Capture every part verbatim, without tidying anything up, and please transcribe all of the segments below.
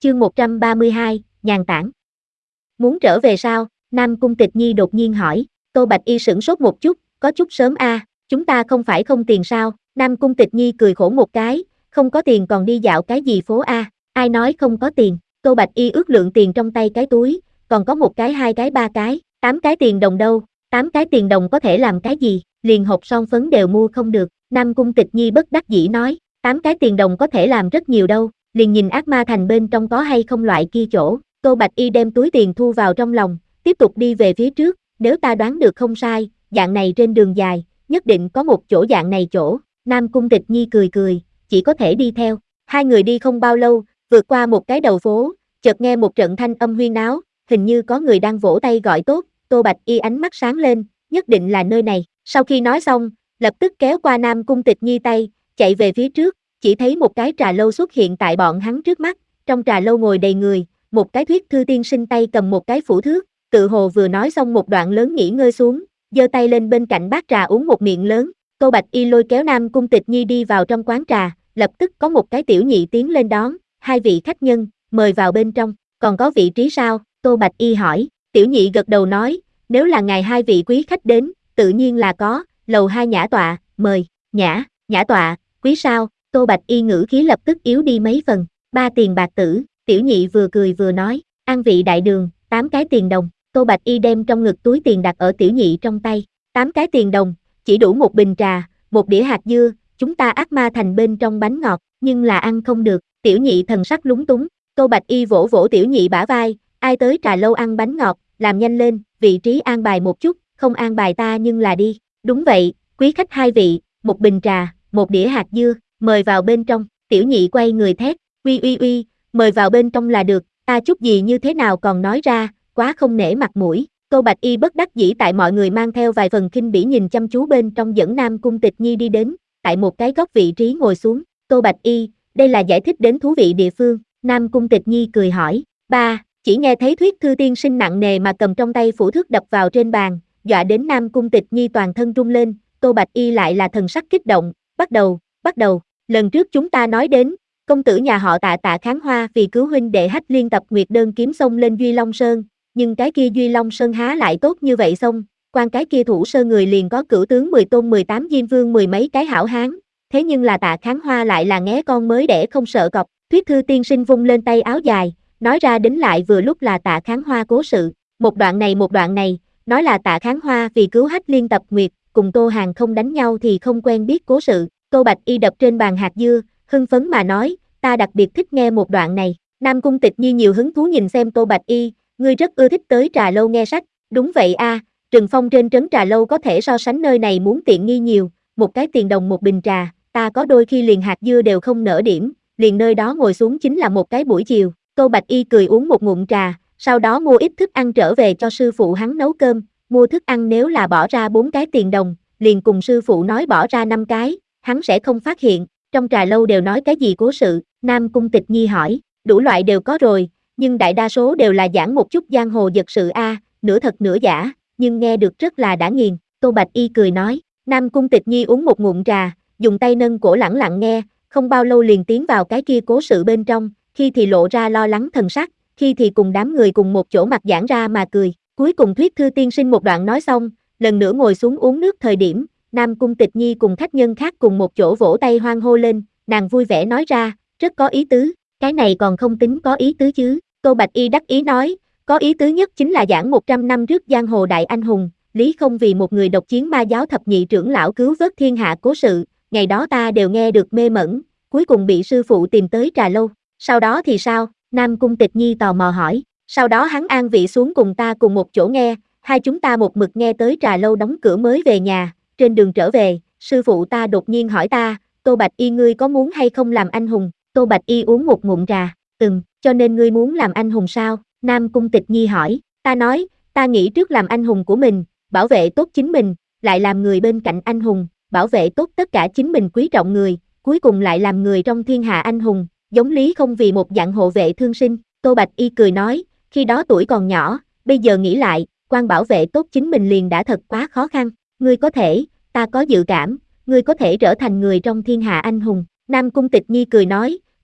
Chương một trăm ba mươi hai, nhàn tản. Muốn trở về sao? Nam Cung Tịch Nhi đột nhiên hỏi. Tô Bạch Y sửng sốt một chút, có chút sớm a, à, chúng ta không phải không tiền sao? Nam Cung Tịch Nhi cười khổ một cái, không có tiền còn đi dạo cái gì phố a, à? Ai nói không có tiền? Tô Bạch Y ước lượng tiền trong tay cái túi, còn có một cái hai cái ba cái, tám cái tiền đồng đâu? Tám cái tiền đồng có thể làm cái gì? Liền hộp son phấn đều mua không được. Nam Cung Tịch Nhi bất đắc dĩ nói, tám cái tiền đồng có thể làm rất nhiều đâu, liền nhìn ác ma thành bên trong có hay không loại kia chỗ. Tô Bạch Y đem túi tiền thu vào trong lòng, tiếp tục đi về phía trước, nếu ta đoán được không sai, dạng này trên đường dài, nhất định có một chỗ dạng này chỗ. Nam Cung Tịch Nhi cười cười, chỉ có thể đi theo. Hai người đi không bao lâu, vượt qua một cái đầu phố, chợt nghe một trận thanh âm huyên náo, hình như có người đang vỗ tay gọi tốt. Tô Bạch Y ánh mắt sáng lên, nhất định là nơi này. Sau khi nói xong, lập tức kéo qua Nam Cung Tịch Nhi tay, chạy về phía trước, chỉ thấy một cái trà lâu xuất hiện tại bọn hắn trước mắt, trong trà lâu ngồi đầy người, một cái thuyết thư tiên sinh tay cầm một cái phủ thước, tự hồ vừa nói xong một đoạn lớn nghỉ ngơi xuống, giơ tay lên bên cạnh bát trà uống một miệng lớn. Tô Bạch Y lôi kéo Nam Cung Tịch Nhi đi vào trong quán trà, lập tức có một cái tiểu nhị tiến lên đón, hai vị khách nhân, mời vào bên trong, còn có vị trí sao? Tô Bạch Y hỏi. Tiểu nhị gật đầu nói, nếu là ngài hai vị quý khách đến, tự nhiên là có, lầu hai nhã tọa, mời. Nhã, nhã tọa, quý sao? Tô Bạch Y ngữ khí lập tức yếu đi mấy phần. Ba tiền bạc tử. Tiểu nhị vừa cười vừa nói, an vị đại đường, tám cái tiền đồng. Tô Bạch Y đem trong ngực túi tiền đặt ở tiểu nhị trong tay. Tám cái tiền đồng, chỉ đủ một bình trà, một đĩa hạt dưa, chúng ta ác ma thành bên trong bánh ngọt, nhưng là ăn không được. Tiểu nhị thần sắc lúng túng. Tô Bạch Y vỗ vỗ tiểu nhị bả vai, ai tới trà lâu ăn bánh ngọt, làm nhanh lên, vị trí an bài một chút, không an bài ta nhưng là đi. Đúng vậy, quý khách hai vị, một bình trà, một đĩa hạt dưa, mời vào bên trong. Tiểu nhị quay người thét, uy uy uy, mời vào bên trong là được, ta chút gì như thế nào còn nói ra, quá không nể mặt mũi. Tô Bạch Y bất đắc dĩ tại mọi người mang theo vài phần khinh bỉ nhìn chăm chú bên trong dẫn Nam Cung Tịch Nhi đi đến, tại một cái góc vị trí ngồi xuống. Tô Bạch Y, đây là giải thích đến thú vị địa phương. Nam Cung Tịch Nhi cười hỏi. Ba, chỉ nghe thấy thuyết thư tiên sinh nặng nề mà cầm trong tay phủ thước đập vào trên bàn, dọa đến Nam Cung Tịch Nhi toàn thân run lên. Tô Bạch Y lại là thần sắc kích động, bắt đầu, bắt đầu, lần trước chúng ta nói đến, công tử nhà họ Tạ Tạ Kháng Hoa vì cứu huynh đệ Hách Liên tập nguyệt đơn kiếm xông lên Duy Long Sơn, nhưng cái kia Duy Long Sơn há lại tốt như vậy xông, quan cái kia thủ sơ người liền có cửu tướng mười tôn mười tám diêm vương mười mấy cái hảo hán, thế nhưng là Tạ Kháng Hoa lại là nghé con mới đẻ không sợ cọp. Thuyết thư tiên sinh vung lên tay áo dài, nói ra đến lại vừa lúc là Tạ Kháng Hoa cố sự, một đoạn này một đoạn này, nói là Tạ Kháng Hoa vì cứu Hách Liên tập nguyệt, cùng Tô Hàng không đánh nhau thì không quen biết cố sự. Tô Bạch Y đập trên bàn hạt dưa, hưng phấn mà nói, ta đặc biệt thích nghe một đoạn này. Nam Cung Tịch Nhi nhiều hứng thú nhìn xem Tô Bạch Y, ngươi rất ưa thích tới trà lâu nghe sách. Đúng vậy a, à, Trừng Phong trên trấn trà lâu có thể so sánh nơi này muốn tiện nghi nhiều, một cái tiền đồng một bình trà, ta có đôi khi liền hạt dưa đều không nỡ điểm, liền nơi đó ngồi xuống chính là một cái buổi chiều. Tô Bạch Y cười uống một ngụm trà, sau đó mua ít thức ăn trở về cho sư phụ hắn nấu cơm, mua thức ăn nếu là bỏ ra bốn cái tiền đồng, liền cùng sư phụ nói bỏ ra năm cái, hắn sẽ không phát hiện. Trong trà lâu đều nói cái gì cố sự? Nam Cung Tịch Nhi hỏi. Đủ loại đều có rồi, nhưng đại đa số đều là giảng một chút giang hồ dật sự a, à, nửa thật nửa giả, nhưng nghe được rất là đã nghiền. Tô Bạch Y cười nói. Nam Cung Tịch Nhi uống một ngụm trà, dùng tay nâng cổ lẳng lặng nghe, không bao lâu liền tiến vào cái kia cố sự bên trong, khi thì lộ ra lo lắng thần sắc, khi thì cùng đám người cùng một chỗ mặt giãn ra mà cười. Cuối cùng thuyết thư tiên sinh một đoạn nói xong, lần nữa ngồi xuống uống nước thời điểm, Nam Cung Tịch Nhi cùng khách nhân khác cùng một chỗ vỗ tay hoan hô lên, nàng vui vẻ nói ra, rất có ý tứ, cái này còn không tính có ý tứ chứ. Tô Bạch Y đắc ý nói, có ý tứ nhất chính là giảng một trăm năm trước giang hồ đại anh hùng, Lý Không vì một người độc chiến ma giáo thập nhị trưởng lão cứu vớt thiên hạ cố sự, ngày đó ta đều nghe được mê mẩn, cuối cùng bị sư phụ tìm tới trà lâu. Sau đó thì sao? Nam Cung Tịch Nhi tò mò hỏi. Sau đó hắn an vị xuống cùng ta cùng một chỗ nghe, hai chúng ta một mực nghe tới trà lâu đóng cửa mới về nhà. Trên đường trở về, sư phụ ta đột nhiên hỏi ta, Tô Bạch Y ngươi có muốn hay không làm anh hùng? Tô Bạch Y uống một ngụm trà, ừm, cho nên ngươi muốn làm anh hùng sao? Nam Cung Tịch Nhi hỏi, ta nói, ta nghĩ trước làm anh hùng của mình, bảo vệ tốt chính mình, lại làm người bên cạnh anh hùng, bảo vệ tốt tất cả chính mình quý trọng người, cuối cùng lại làm người trong thiên hạ anh hùng, giống Lý Không vì một dạng hộ vệ thương sinh. Tô Bạch Y cười nói, khi đó tuổi còn nhỏ, bây giờ nghĩ lại, quan bảo vệ tốt chính mình liền đã thật quá khó khăn, ngươi có thể, ta có dự cảm, ngươi có thể trở thành người trong thiên hạ anh hùng. Nam Cung Tịch Nhi cười nói,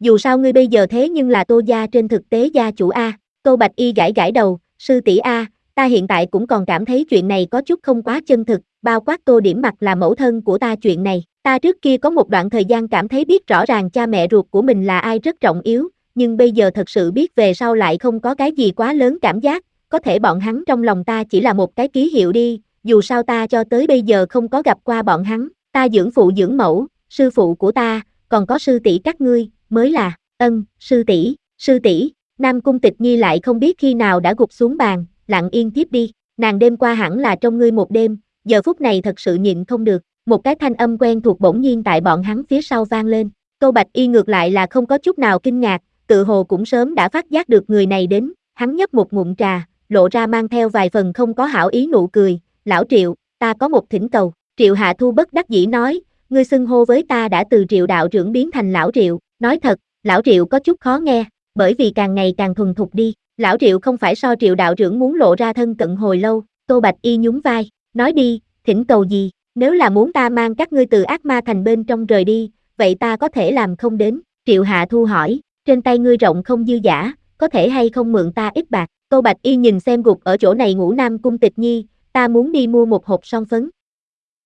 dù sao ngươi bây giờ thế nhưng là Tô gia trên thực tế gia chủ a. Tô Bạch Y gãi gãi đầu, sư tỷ a, ta hiện tại cũng còn cảm thấy chuyện này có chút không quá chân thực, bao quát Tô Điểm Mặc là mẫu thân của ta chuyện này, ta trước kia có một đoạn thời gian cảm thấy biết rõ ràng cha mẹ ruột của mình là ai rất trọng yếu, nhưng bây giờ thật sự biết về sau lại không có cái gì quá lớn cảm giác, có thể bọn hắn trong lòng ta chỉ là một cái ký hiệu đi, dù sao ta cho tới bây giờ không có gặp qua bọn hắn, ta dưỡng phụ dưỡng mẫu, sư phụ của ta, còn có sư tỷ các ngươi, mới là, ân, sư tỷ, sư tỷ, Nam Cung Tịch Nhi lại không biết khi nào đã gục xuống bàn, lặng yên tiếp đi, nàng đêm qua hẳn là trong ngươi một đêm, giờ phút này thật sự nhịn không được, một cái thanh âm quen thuộc bỗng nhiên tại bọn hắn phía sau vang lên, Tô Bạch Y ngược lại là không có chút nào kinh ngạc, tự hồ cũng sớm đã phát giác được người này đến, hắn nhấp một ngụm trà, lộ ra mang theo vài phần không có hảo ý nụ cười, lão Triệu, ta có một thỉnh cầu, Triệu Hạ Thu bất đắc dĩ nói, ngươi xưng hô với ta đã từ Triệu đạo trưởng biến thành lão Triệu, nói thật, lão Triệu có chút khó nghe, bởi vì càng ngày càng thuần thục đi, lão Triệu không phải so Triệu đạo trưởng muốn lộ ra thân cận hồi lâu, Tô Bạch Y nhún vai, nói đi, thỉnh cầu gì, nếu là muốn ta mang các ngươi từ ác ma thành bên trong rời đi, vậy ta có thể làm không đến, Triệu Hạ Thu hỏi, trên tay ngươi rộng không dư dả, có thể hay không mượn ta ít bạc, Tô Bạch Y nhìn xem gục ở chỗ này ngủ Nam Cung Tịch Nhi, ta muốn đi mua một hộp son phấn,